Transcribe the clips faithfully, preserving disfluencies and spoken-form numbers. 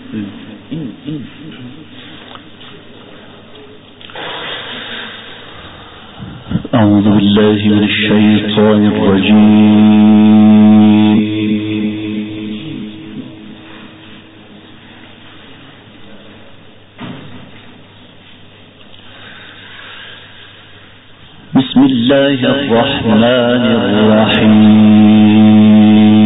أعوذ بالله من الشيطان الرجيم. بسم الله الرحمن الرحيم.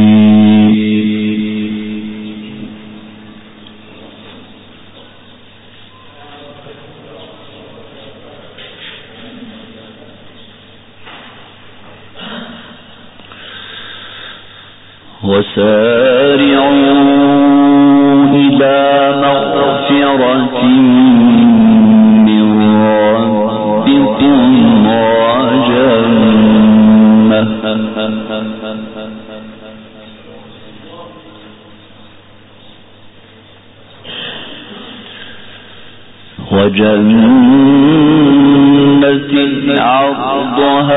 وسارعوا إلى مغفرة من ربكم وجنة وجنة عرضها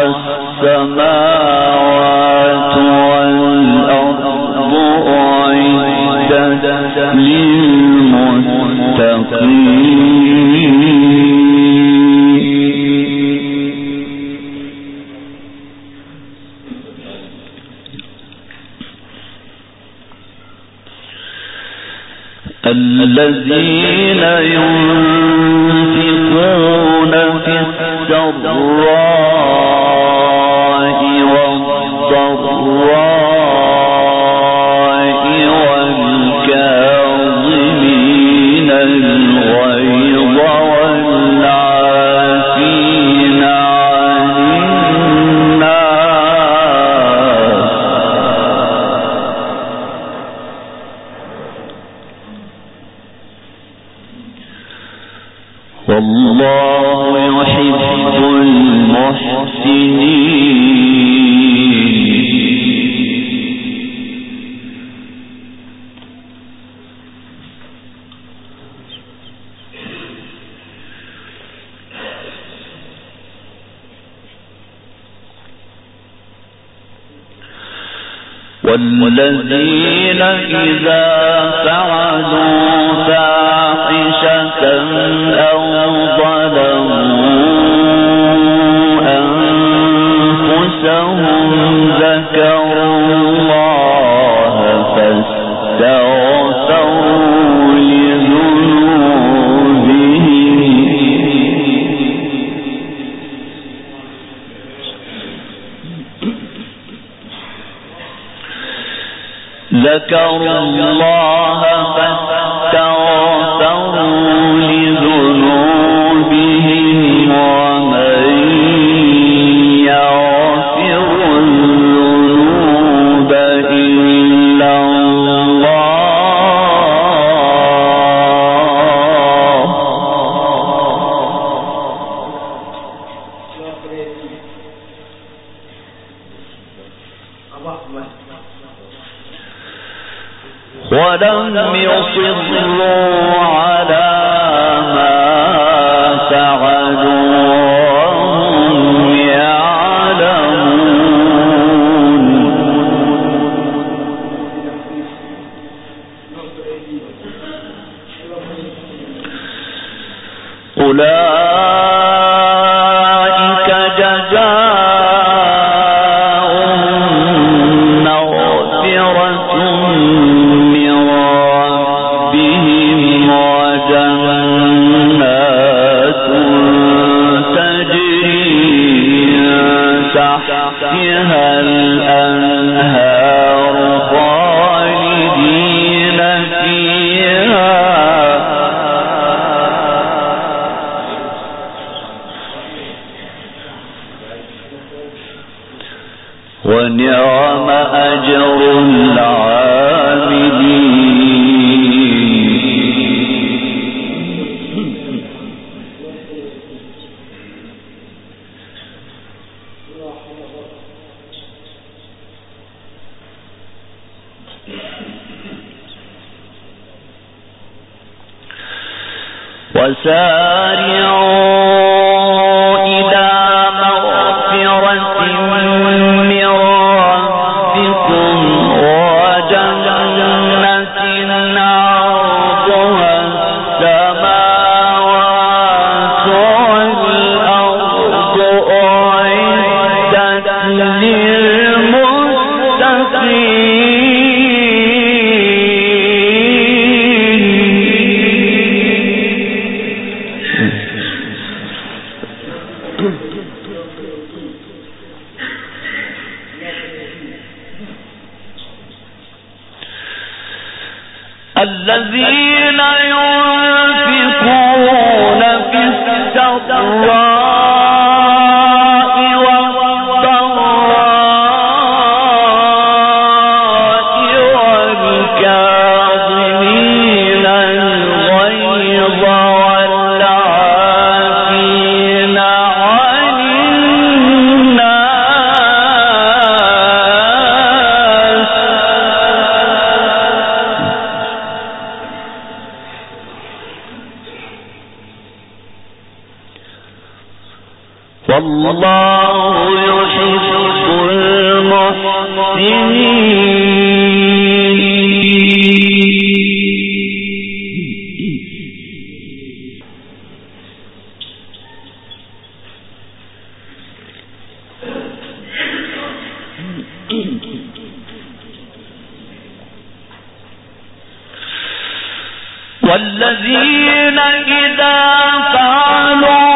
السماوات والأرض أعدت للمتقين الذين ينفقون في السراء والضراء والكاظمين الغيظ والعافين عن الناس والله يحب المحسنين. والذين إذا فعلوا فاحشة أو ظلموا أنفسهم ذكروا الله فاستغفروا لذنوبهم ذكروا الله فاستغفروا لذنوبهم ومن يغفر الذنوب إلا الله ولم يصروا على ما فعلوا وهم يعلمون أولئك جزاؤهم مغفرة من ربهم وجنات تجري تحتها الأنهار خالدين فيها ونعم أجر العاملين. وسارعوا إلى مغفرة من ربكم وجنة عرضها الذين ينفقون في السراء والله يحب المحسنين والذين إذا فعلوا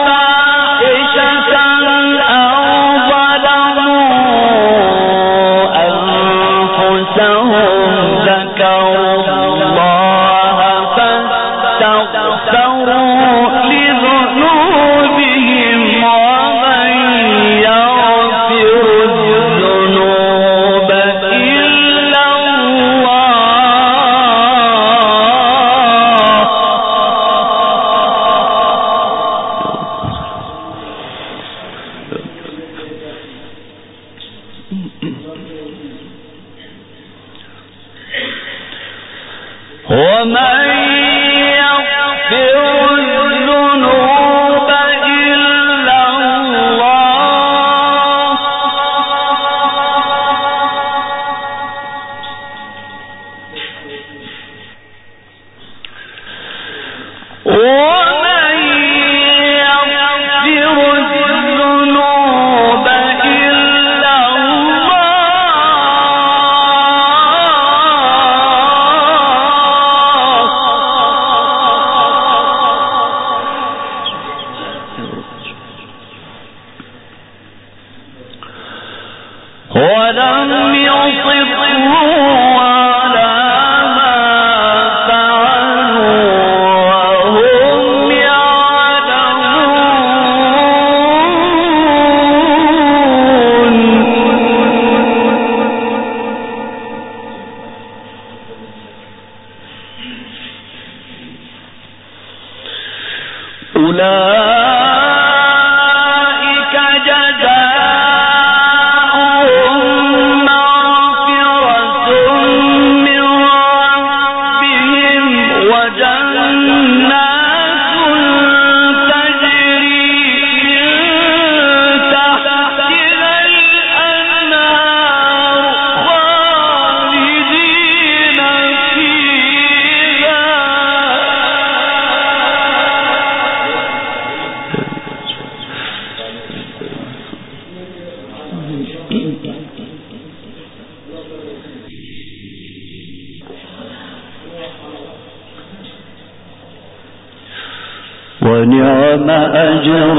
ونعم أجر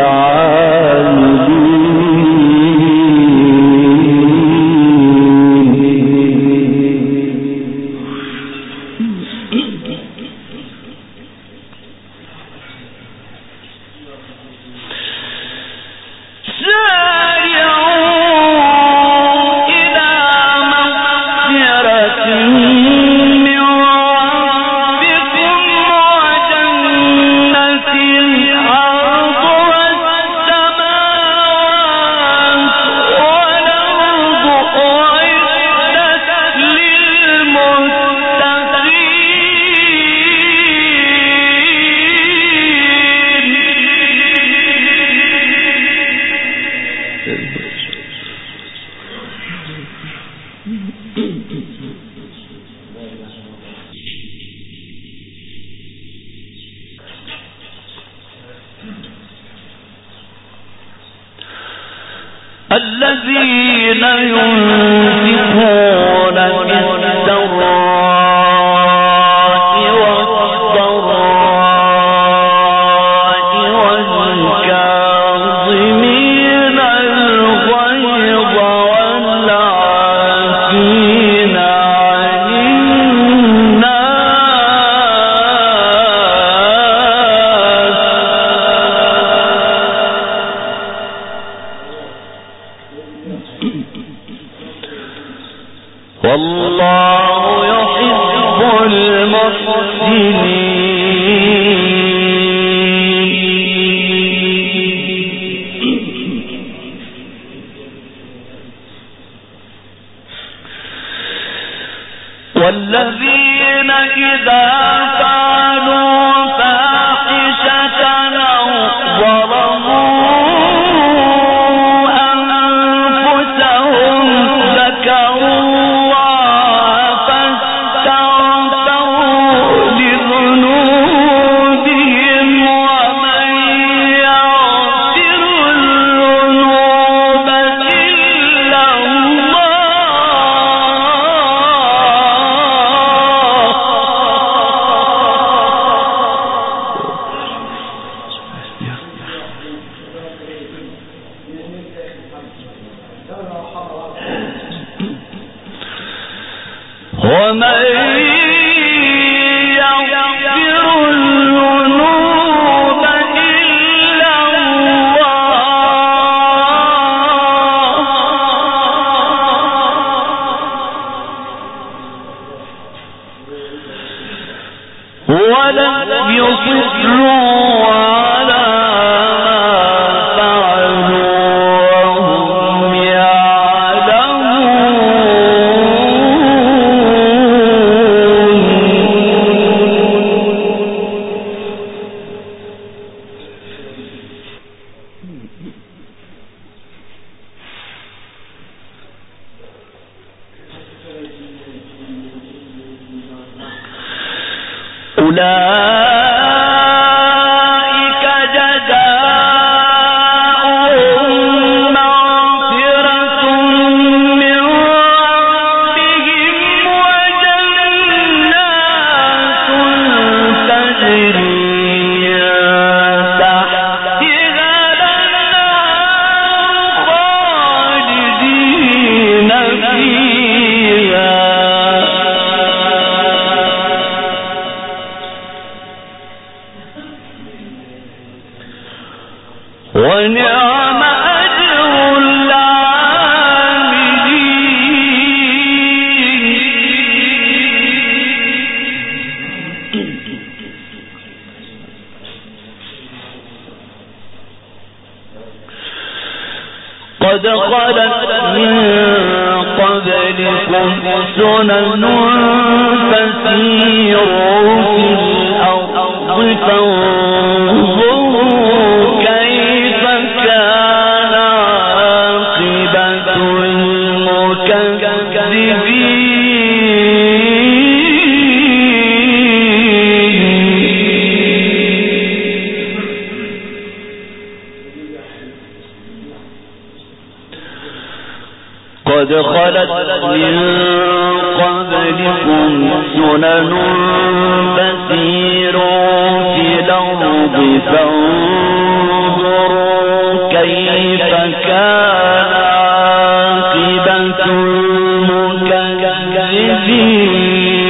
العاملين الذين ينفقون في السراء والضراء والكاظمين الغيظ والعافين عن الناس والذين إذا فعلوا فاحشة أو ظلموا أنفسهم ذكروا الله فاستغفروا لذنوبهم ومن يغفر الذنوب إلا ومن يغفر الذنوب إلا الله ولم يصروا على ما فعلوا وهم أولئك جزاؤهم مغفرة من ربهم وجنات تجري تحتها الأنهار خالدين فيها ونعم أجر العاملين. قد خلت من قبلكم سنن فسيروا في الأرض فانظروا كيف كان عاقبة المكذبين. قد خلت من قبلكم سنن فسيروا في الأرض فانظروا كيف كان عاقبة المكذبين.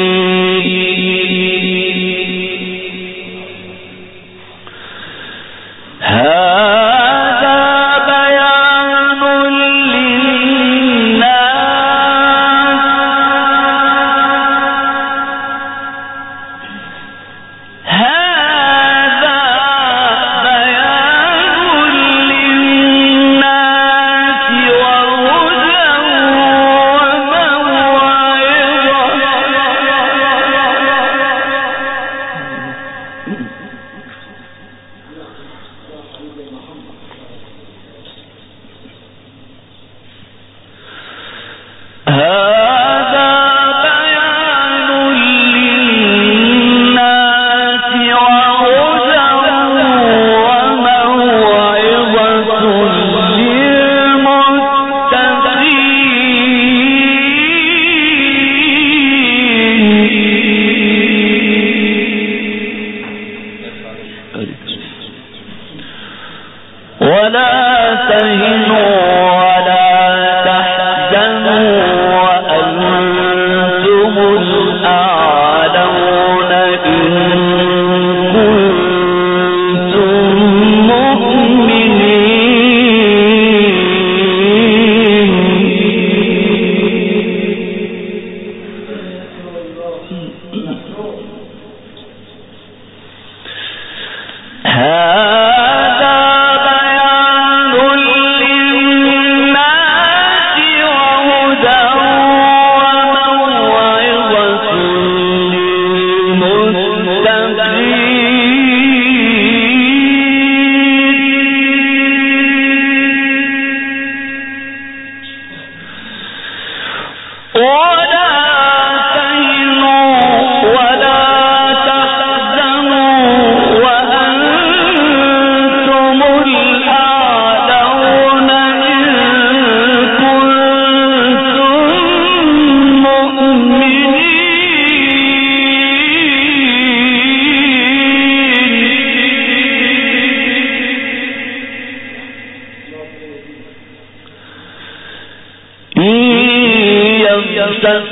ولا تهنوا ولا تحزنوا وأنتم الأعلون إن كنتم مؤمنين. هذا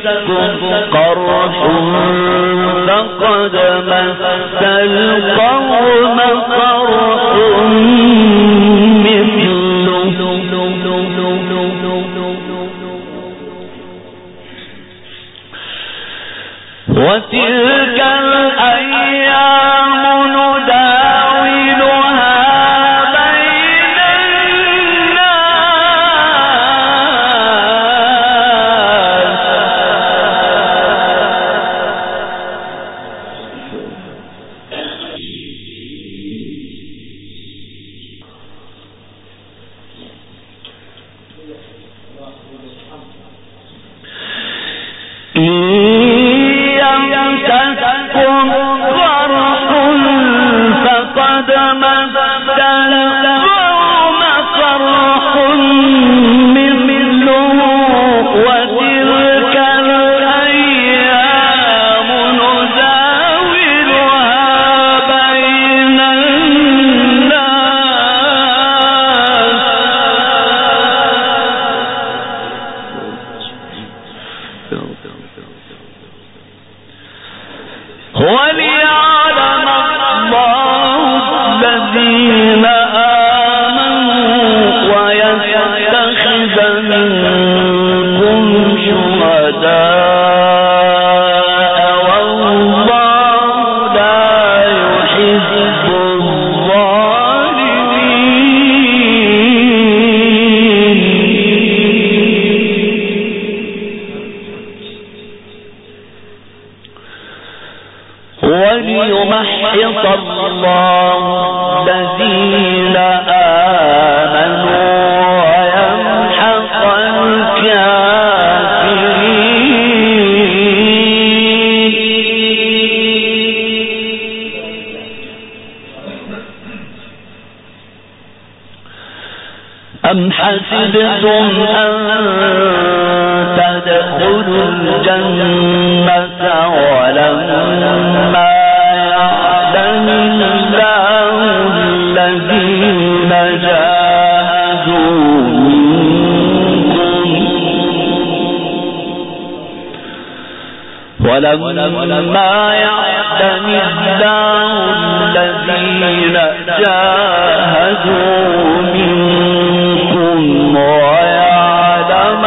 قرح فقد مس القوم قرح مثله وتلك الأيام نداولها بين أم حسبتم أن تدخلوا الجنة ولما يعلم الله الذين جاهدوا منكم ولما يعلم الله الذين جاهدوا منكم ويعلم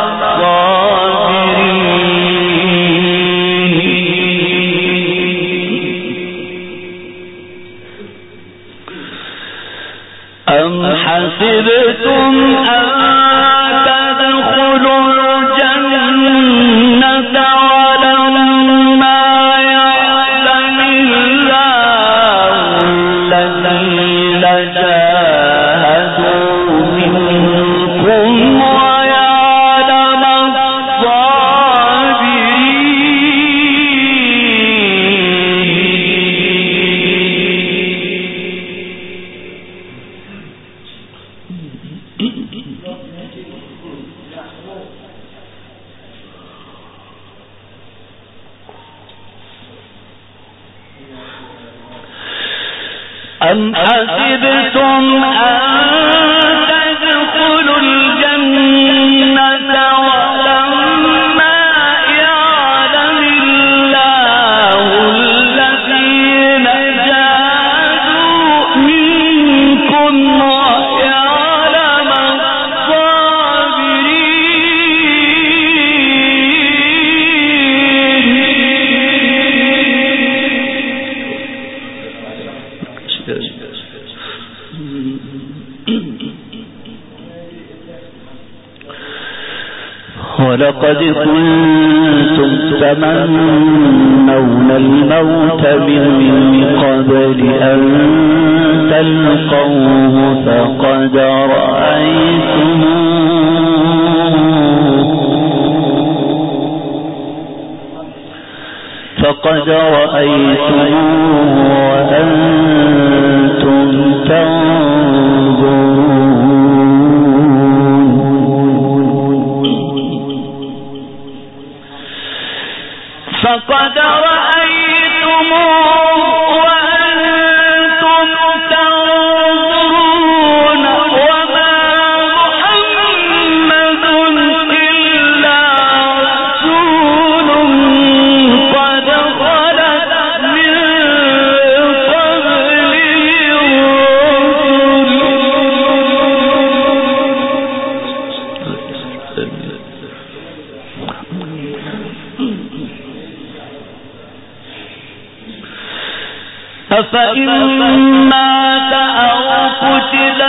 الصابرين أم حسبتم أن تدخلوا الجنة ولما يعلم الله الذين جاهدوا منكم ويعلم أم حسبتم أن تدخلوا الجنة ولما يعلم الله الذين جاهدوا منكم ويعلم ولقد كنتم تمنون الموت من قبل أن تلقوه فقد رأيتموه فقد رأيتموه وأنتم تنظرون فقد رأيتموه وأنتم تنظرون وما محمد إلا رسول أفإن مات أو قتل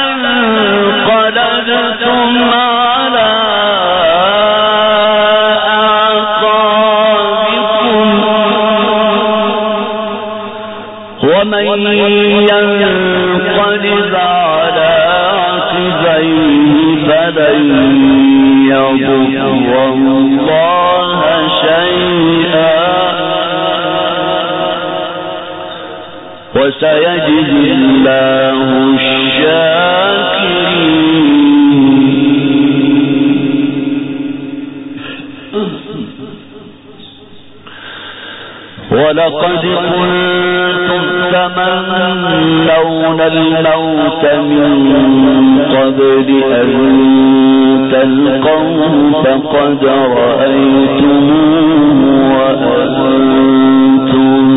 انقلبتم على أعقابكم ومن ينقلب على عقبيه فلن يضر الله شيئا وسيجزي الله الشاكرين. ولقد كنتم تمنون الموت من قبل أن تلقوه فقد رأيتموه وأنتم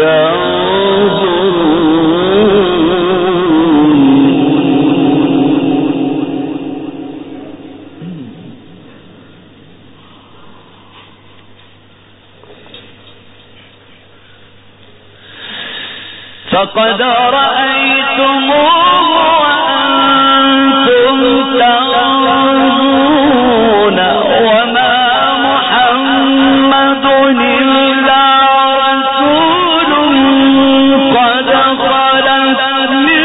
فقد رأيتموه وأنتم تنظرون وما محمد إلا رسول قد خلت من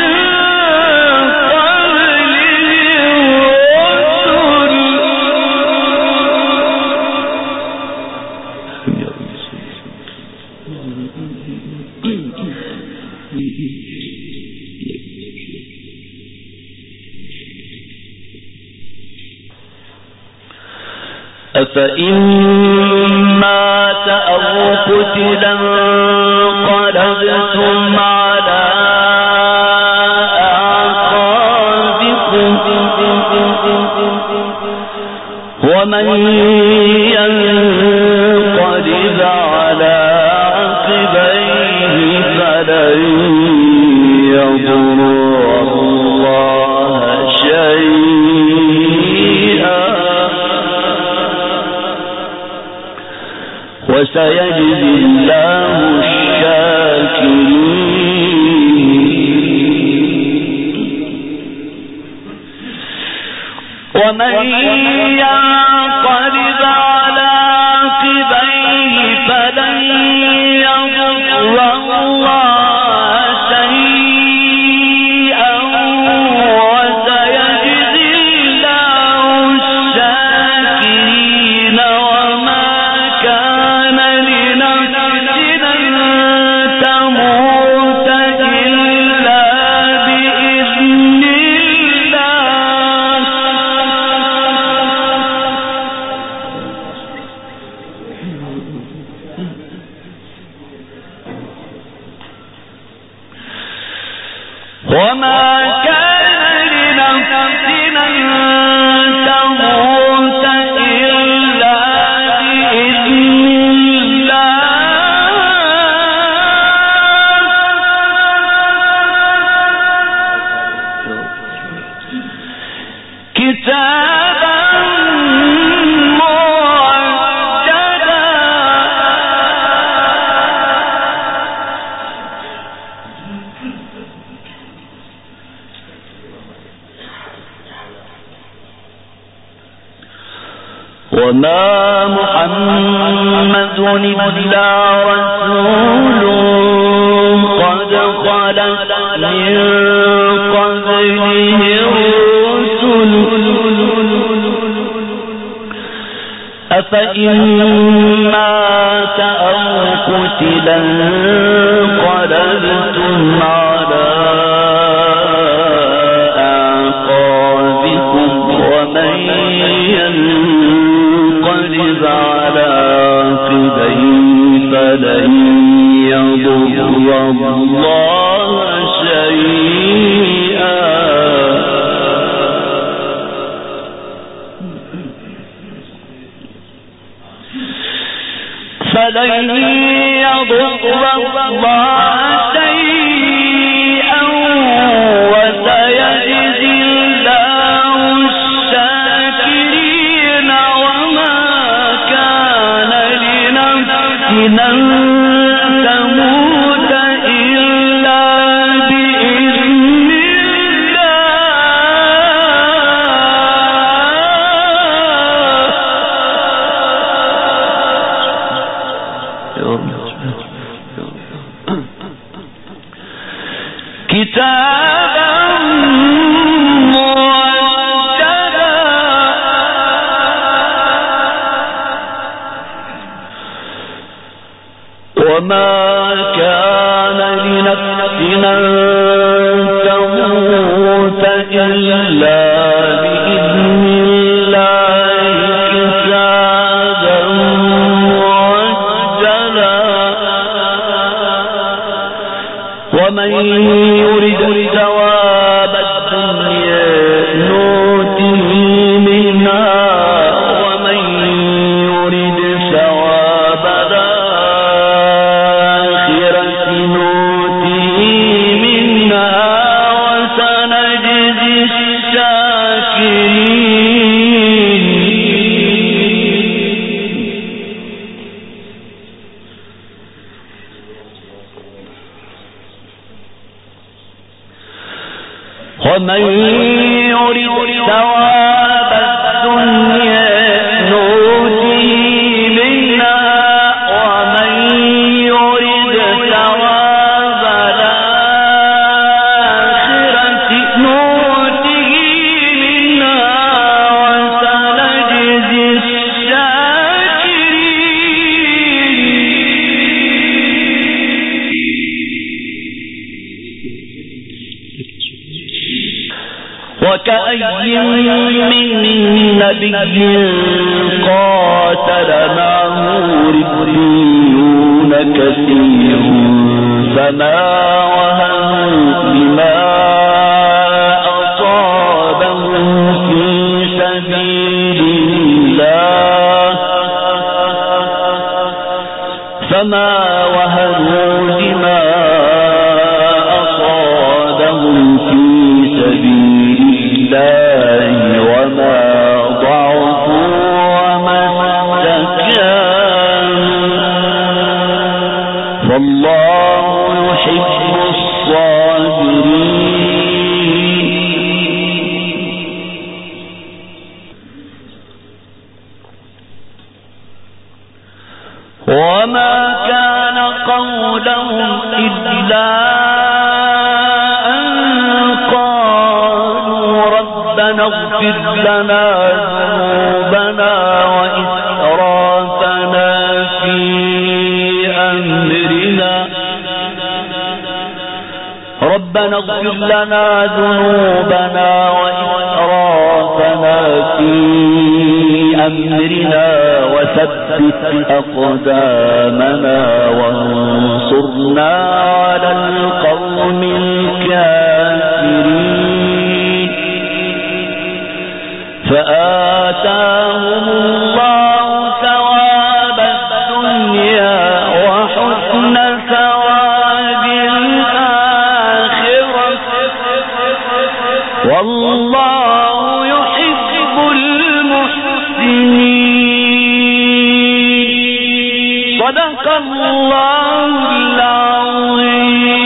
قبله أفإن مات أو قتل انقلبتم على أعقابكم ومن ينقلب على عقبيه فلن يضر الله شيئا وسيجزي الله الشاكرين. ومن ينقلب على عقبيه فلن يضر الله شيئا وسيجزي الله الشاكرين. وما كان لنفس أن تموت إلا بإذن الله وما كان لنفس أن تموت إلا بإذن الله كتابا مؤجلا وما محمد إلا رسول قد خلت من قبله الرسل أفإن مات أو قتل انقلبتم على أعقابكم ومن ينقلب على عقبيه فلن يضر الله شيئا فلن يضر الله شيئا وسيجزي الله الشاكرين. وما كان لنفس أن تموت إلا كتابا مؤجلا وما كان لنفس أن تموت إلا بإذن الله كتابا مؤجلا ومن يرد ثواب الدنيا نؤته منها ومن يرد ثواب الآخرة نؤته منها وسنجزي الشاكرين ومن يرد ثواب الدنيا نؤته منها ومن يرد ثواب الآخرة نؤته منها وسنجزي وكأي من نبي قاتل معه ربيون كثير فما وهنوا لما أصابهم في سبيل الله فما وهنوا لما أصابهم في سبيل الله وما ضعفوا وما استكانوا والله يحب الصابرين وما كان قولهم إلا اغفر لنا ذنوبنا وإسرافنا في أمرنا ربنا اغفر لنا ذنوبنا وإسرافنا في أمرنا وثبت أقدامنا وانصرنا على القوم الكافرين فآتاهم الله ثواب الدنيا وحسن ثواب الآخرة والله يحب المحسنين صدق الله العظيم.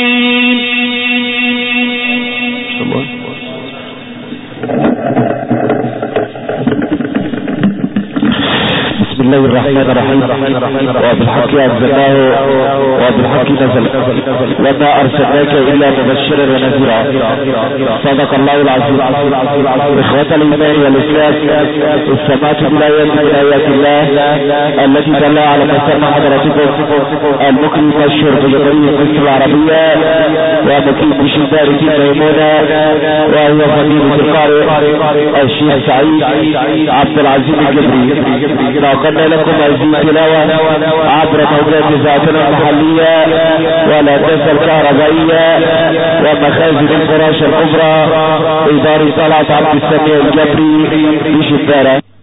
بسم الله الرحمن الرحيم وبالحق أنزلناه وبالحق نزل وما أرسلناك إلا مبشرا ونذيرا صدق الله العظيم. إخوة الإيمان والإسلام استمعت بالآيات من آيات الله التي دل على مسمى حضرتكم المقيم المشهور بجمهورية مصر العربية ومقيم بشدار ميمونة وهو فضيلة القارئ الشيخ سعيد عبد العزيز الجبري. نقلنا لكم هذه التلاوة عبر موجات ذاتنا المحلية ولا تنسى الكهربائية ومخازن الفراش الكبرى إدارة طلعت عبد السميع الجبري بشدارة.